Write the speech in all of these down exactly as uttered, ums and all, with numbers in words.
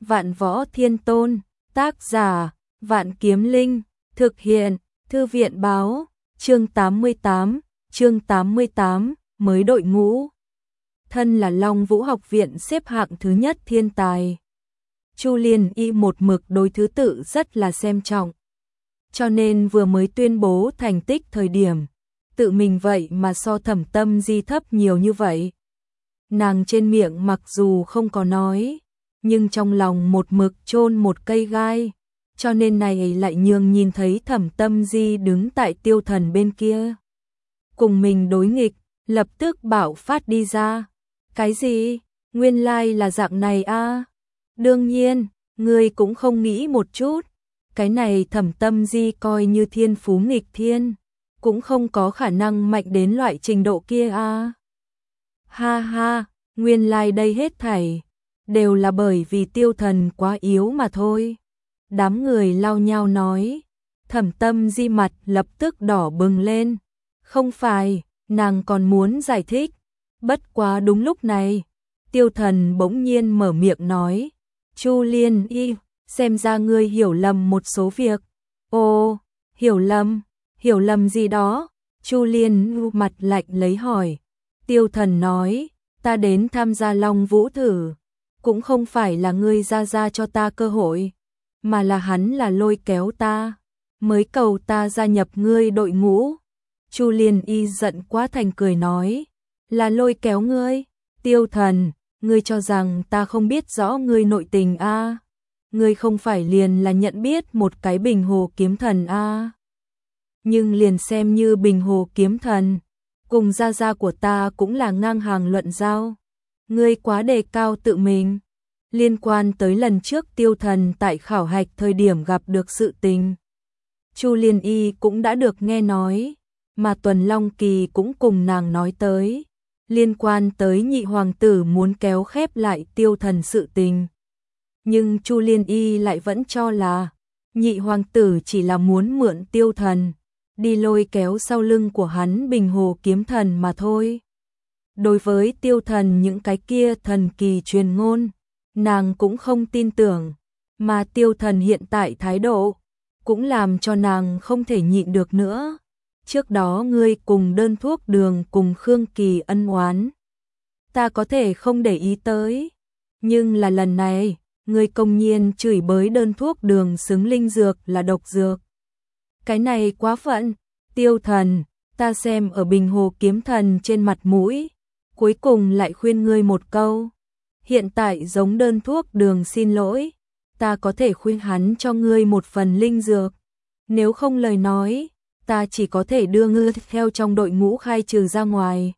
Vạn Võ Thiên Tôn, tác giả, Vạn Kiếm Linh, thực hiện, Thư viện báo, chương tám mươi tám, chương tám mươi tám, mới đội ngũ. Thân là Long Vũ học viện xếp hạng thứ nhất thiên tài. Chu Liên Y một mực đối thứ tự rất là xem trọng. Cho nên vừa mới tuyên bố thành tích thời điểm, tự mình vậy mà so Thẩm Tâm Di thấp nhiều như vậy. Nàng trên miệng mặc dù không có nói, nhưng trong lòng một mực chôn một cây gai, cho nên này lại nhường nhìn thấy Thẩm Tâm Di đứng tại Tiêu Thần bên kia. Cùng mình đối nghịch, lập tức bạo phát đi ra. Cái gì? Nguyên lai là dạng này a? À? Đương nhiên, ngươi cũng không nghĩ một chút. Cái này Thẩm Tâm Di coi như thiên phú nghịch thiên, cũng không có khả năng mạnh đến loại trình độ kia a. À? Ha ha, nguyên lai đây hết thảy đều là bởi vì Tiêu Thần quá yếu mà thôi. Đám người lao nhau nói. Thẩm Tâm Di mặt lập tức đỏ bừng lên. Không phải, nàng còn muốn giải thích. Bất quá đúng lúc này, Tiêu Thần bỗng nhiên mở miệng nói. Chu Liên Y, xem ra ngươi hiểu lầm một số việc. Ồ, hiểu lầm, hiểu lầm gì đó? Chu Liên Y mặt lạnh lấy hỏi. Tiêu Thần nói, ta đến tham gia Long Vũ thử, cũng không phải là ngươi ra ra cho ta cơ hội, mà là hắn là lôi kéo ta, mới cầu ta gia nhập ngươi đội ngũ. Chu Liên Y giận quá thành cười nói, là lôi kéo ngươi? Tiêu Thần, ngươi cho rằng ta không biết rõ ngươi nội tình a? À? Ngươi không phải liền là nhận biết một cái Bình Hồ Kiếm Thần a? À? Nhưng liền xem như Bình Hồ Kiếm Thần, cùng gia gia của ta cũng là ngang hàng luận giao. Ngươi quá đề cao tự mình. Liên quan tới lần trước Tiêu Thần tại khảo hạch thời điểm gặp được sự tình, Chu Liên Y cũng đã được nghe nói, mà Tuần Long Kỳ cũng cùng nàng nói tới, liên quan tới nhị hoàng tử muốn kéo khép lại Tiêu Thần sự tình. Nhưng Chu Liên Y lại vẫn cho là nhị hoàng tử chỉ là muốn mượn Tiêu Thần đi lôi kéo sau lưng của hắn Bình Hồ Kiếm Thần mà thôi. Đối với Tiêu Thần những cái kia thần kỳ truyền ngôn, nàng cũng không tin tưởng, mà Tiêu Thần hiện tại thái độ cũng làm cho nàng không thể nhịn được nữa. Trước đó ngươi cùng Đơn Thuốc Đường cùng Khương Kỳ ân oán, ta có thể không để ý tới, nhưng là lần này, ngươi công nhiên chửi bới Đơn Thuốc Đường xứng linh dược là độc dược. Cái này quá phận. Tiêu Thần, ta xem ở Bình Hồ Kiếm Thần trên mặt mũi, cuối cùng lại khuyên ngươi một câu. Hiện tại giống Đơn Thuốc Đường xin lỗi, ta có thể khuyên hắn cho ngươi một phần linh dược. Nếu không lời nói, ta chỉ có thể đưa ngươi theo trong đội ngũ khai trừ ra ngoài.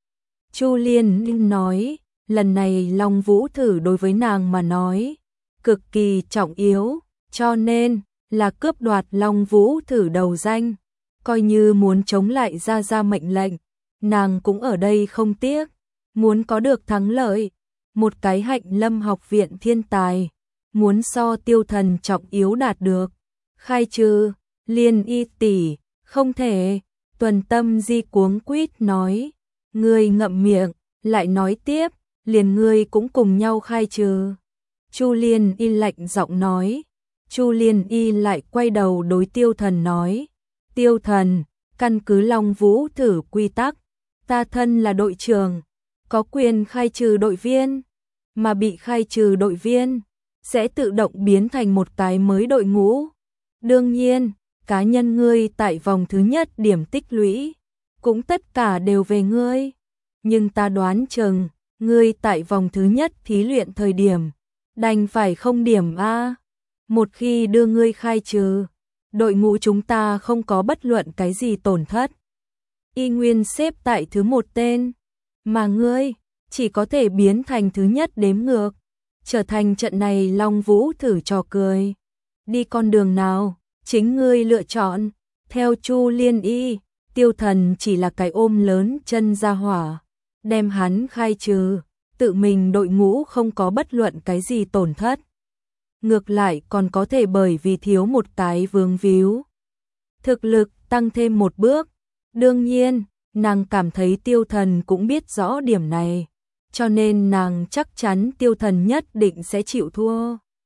Chu Liên nói, lần này Long Vũ thử đối với nàng mà nói, cực kỳ trọng yếu, cho nên là cướp đoạt Long Vũ thử đầu danh. Coi như muốn chống lại ra ra mệnh lệnh, nàng cũng ở đây không tiếc, muốn có được thắng lợi. Một cái Hạnh Lâm học viện thiên tài, muốn so Tiêu Thần trọng yếu đạt được. Khai trừ, Liên Y tỷ, không thể. Tuần Tâm Di cuống quýt nói, ngươi ngậm miệng, lại nói tiếp, liền ngươi cũng cùng nhau khai trừ. Chu Liên Y lạnh giọng nói. Chu Liên Y lại quay đầu đối Tiêu Thần nói, Tiêu Thần, căn cứ Long Vũ thử quy tắc, ta thân là đội trưởng, có quyền khai trừ đội viên, mà bị khai trừ đội viên sẽ tự động biến thành một cái mới đội ngũ. Đương nhiên, cá nhân ngươi tại vòng thứ nhất điểm tích lũy cũng tất cả đều về ngươi, nhưng ta đoán chừng ngươi tại vòng thứ nhất thí luyện thời điểm đành phải không điểm a. Một khi đưa ngươi khai trừ, đội ngũ chúng ta không có bất luận cái gì tổn thất, y nguyên xếp tại thứ một tên, mà ngươi chỉ có thể biến thành thứ nhất đếm ngược, trở thành trận này Long Vũ thử trò cười. Đi con đường nào, chính ngươi lựa chọn. Theo Chu Liên Y, Tiêu Thần chỉ là cái ôm lớn chân ra hỏa, đem hắn khai trừ, tự mình đội ngũ không có bất luận cái gì tổn thất. Ngược lại còn có thể bởi vì thiếu một cái vướng víu, thực lực tăng thêm một bước. Đương nhiên, nàng cảm thấy Tiêu Thần cũng biết rõ điểm này, cho nên nàng chắc chắn Tiêu Thần nhất định sẽ chịu thua.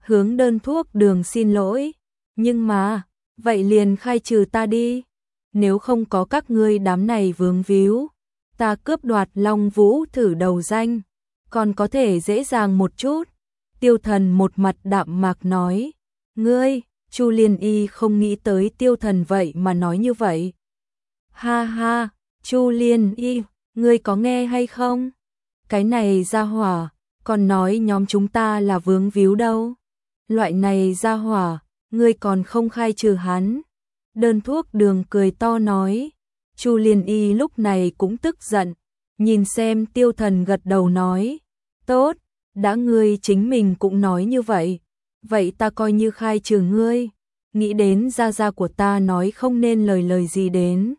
hướng đơn thuốc đường xin lỗi. Nhưng mà, vậy liền khai trừ ta đi. Nếu không có các ngươi đám này vướng víu, ta cướp đoạt Long Vũ thử đầu danh, còn có thể dễ dàng một chút. Tiêu Thần một mặt đạm mạc nói. Ngươi, Chu Liên Y không nghĩ tới Tiêu Thần vậy mà nói như vậy. Ha ha, Chu Liên Y, ngươi có nghe hay không? Cái này ra hỏa, còn nói nhóm chúng ta là vướng víu đâu. Loại này ra hỏa, ngươi còn không khai trừ hắn. Đơn thuốc đường cười to nói. Chu Liên Y lúc này cũng tức giận, nhìn xem Tiêu Thần gật đầu nói. Tốt, đã ngươi chính mình cũng nói như vậy, vậy ta coi như khai trừ ngươi. Nghĩ đến gia gia của ta nói không nên lời lời gì đến.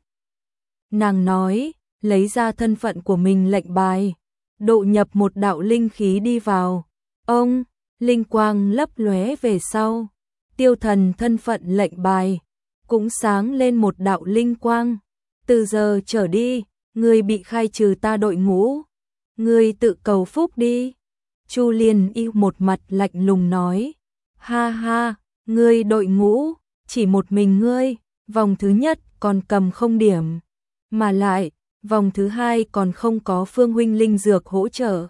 Nàng nói, lấy ra thân phận của mình lệnh bài, độ nhập một đạo linh khí đi vào. Ông, linh quang lấp lóe về sau. Tiêu Thần thân phận lệnh bài cũng sáng lên một đạo linh quang. Từ giờ trở đi, ngươi bị khai trừ ta đội ngũ. Ngươi tự cầu phúc đi. Chu Liên Y một mặt lạnh lùng nói. Ha ha, ngươi đội ngũ, chỉ một mình ngươi, vòng thứ nhất còn cầm không điểm. Mà lại, vòng thứ hai còn không có Phương huynh linh dược hỗ trợ.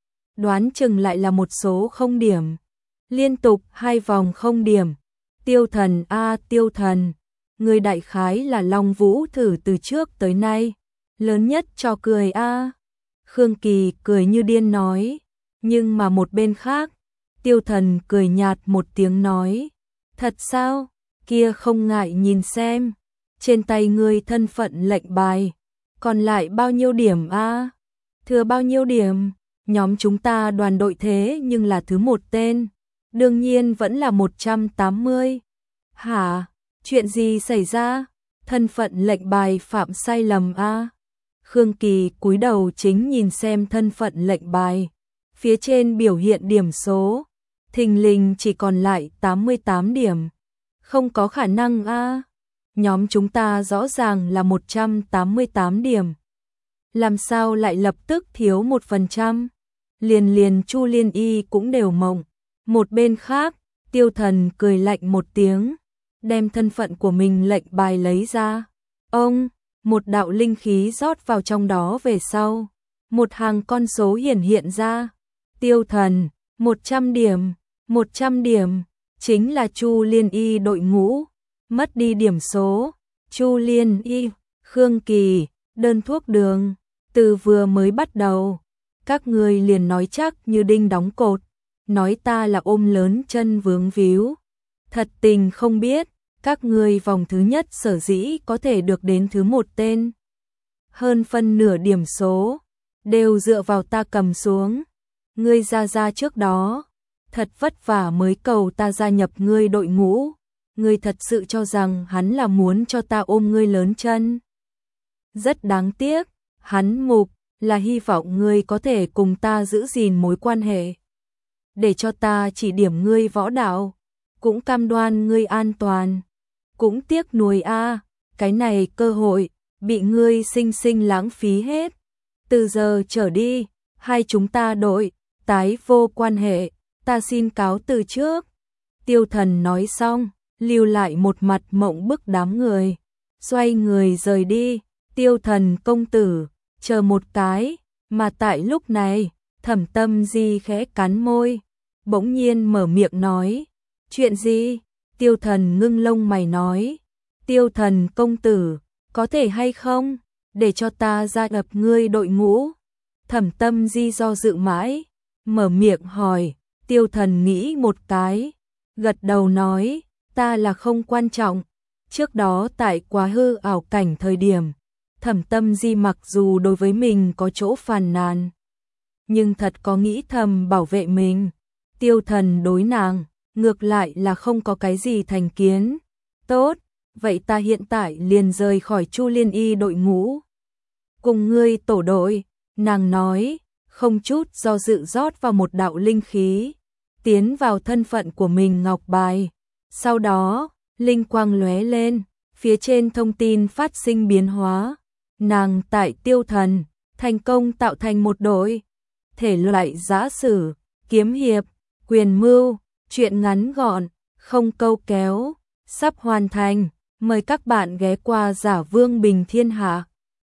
Đoán chừng lại là một số không điểm. Liên tục hai vòng không điểm. Tiêu Thần a Tiêu Thần, người đại khái là Long Vũ thử từ trước tới nay lớn nhất cho cười a. Khương Kỳ cười như điên nói. Nhưng mà một bên khác, Tiêu Thần cười nhạt một tiếng nói. Thật sao? Kia không ngại nhìn xem. Trên tay ngươi thân phận lệnh bài, còn lại bao nhiêu điểm a? Thừa bao nhiêu điểm? Nhóm chúng ta đoàn đội thế nhưng là thứ một tên. Đương nhiên vẫn là một trăm tám mươi. Hả? Chuyện gì xảy ra? Thân phận lệnh bài phạm sai lầm a? Khương Kỳ cúi đầu chính nhìn xem thân phận lệnh bài. Phía trên biểu hiện điểm số, thình lình chỉ còn lại tám mươi tám điểm. Không có khả năng a. Nhóm chúng ta rõ ràng là một trăm tám mươi tám điểm. Làm sao lại lập tức thiếu một phần trăm? Liền liền Chu Liên Y cũng đều mộng. Một bên khác, Tiêu Thần cười lạnh một tiếng, đem thân phận của mình lệnh bài lấy ra. Ông, một đạo linh khí rót vào trong đó về sau. Một hàng con số hiển hiện ra. Tiêu Thần, một trăm điểm, một trăm điểm, chính là Chu Liên Y đội ngũ. Mất đi điểm số, Chu Liên Y, Khương Kỳ, đơn thuốc đường. Từ vừa mới bắt đầu, các người liền nói chắc như đinh đóng cột. Nói ta là ôm lớn chân vướng víu. Thật tình không biết, các người vòng thứ nhất sở dĩ có thể được đến thứ một tên. Hơn phân nửa điểm số, đều dựa vào ta cầm xuống. Ngươi ra ra trước đó, thật vất vả mới cầu ta gia nhập ngươi đội ngũ. Ngươi thật sự cho rằng hắn là muốn cho ta ôm ngươi lớn chân. Rất đáng tiếc, hắn mục là hy vọng ngươi có thể cùng ta giữ gìn mối quan hệ. Để cho ta chỉ điểm ngươi võ đạo, cũng cam đoan ngươi an toàn. Cũng tiếc nuối a, cái này cơ hội bị ngươi sinh sinh lãng phí hết. Từ giờ trở đi, hai chúng ta đội tái vô quan hệ, ta xin cáo từ trước. Tiêu Thần nói xong, lưu lại một mặt mộng bức đám người, xoay người rời đi. Tiêu Thần công tử, chờ một cái. Mà tại lúc này, Thẩm Tâm Di khẽ cắn môi, bỗng nhiên mở miệng nói. Chuyện gì? Tiêu Thần ngưng lông mày nói. Tiêu Thần công tử, có thể hay không để cho ta gia nhập ngươi đội ngũ? Thẩm Tâm Di do dự mãi, mở miệng hỏi. Tiêu Thần nghĩ một cái, gật đầu nói, ta là không quan trọng. Trước đó tại quá hư ảo cảnh thời điểm, Thẩm Tâm Di mặc dù đối với mình có chỗ phàn nàn, nhưng thật có nghĩ thầm bảo vệ mình. Tiêu Thần đối nàng, ngược lại là không có cái gì thành kiến. Tốt, vậy ta hiện tại liền rời khỏi Chu Liên Y đội ngũ. Cùng ngươi tổ đội, nàng nói, không chút do dự rót vào một đạo linh khí, tiến vào thân phận của mình ngọc bài. Sau đó, linh quang lóe lên, phía trên thông tin phát sinh biến hóa. Nàng tại Tiêu Thần, thành công tạo thành một đội. Thể loại giã sử, kiếm hiệp, quyền mưu, Chuyện ngắn gọn, không câu kéo, sắp hoàn thành. Mời các bạn ghé qua Giả Vương Bình Thiên Hạ.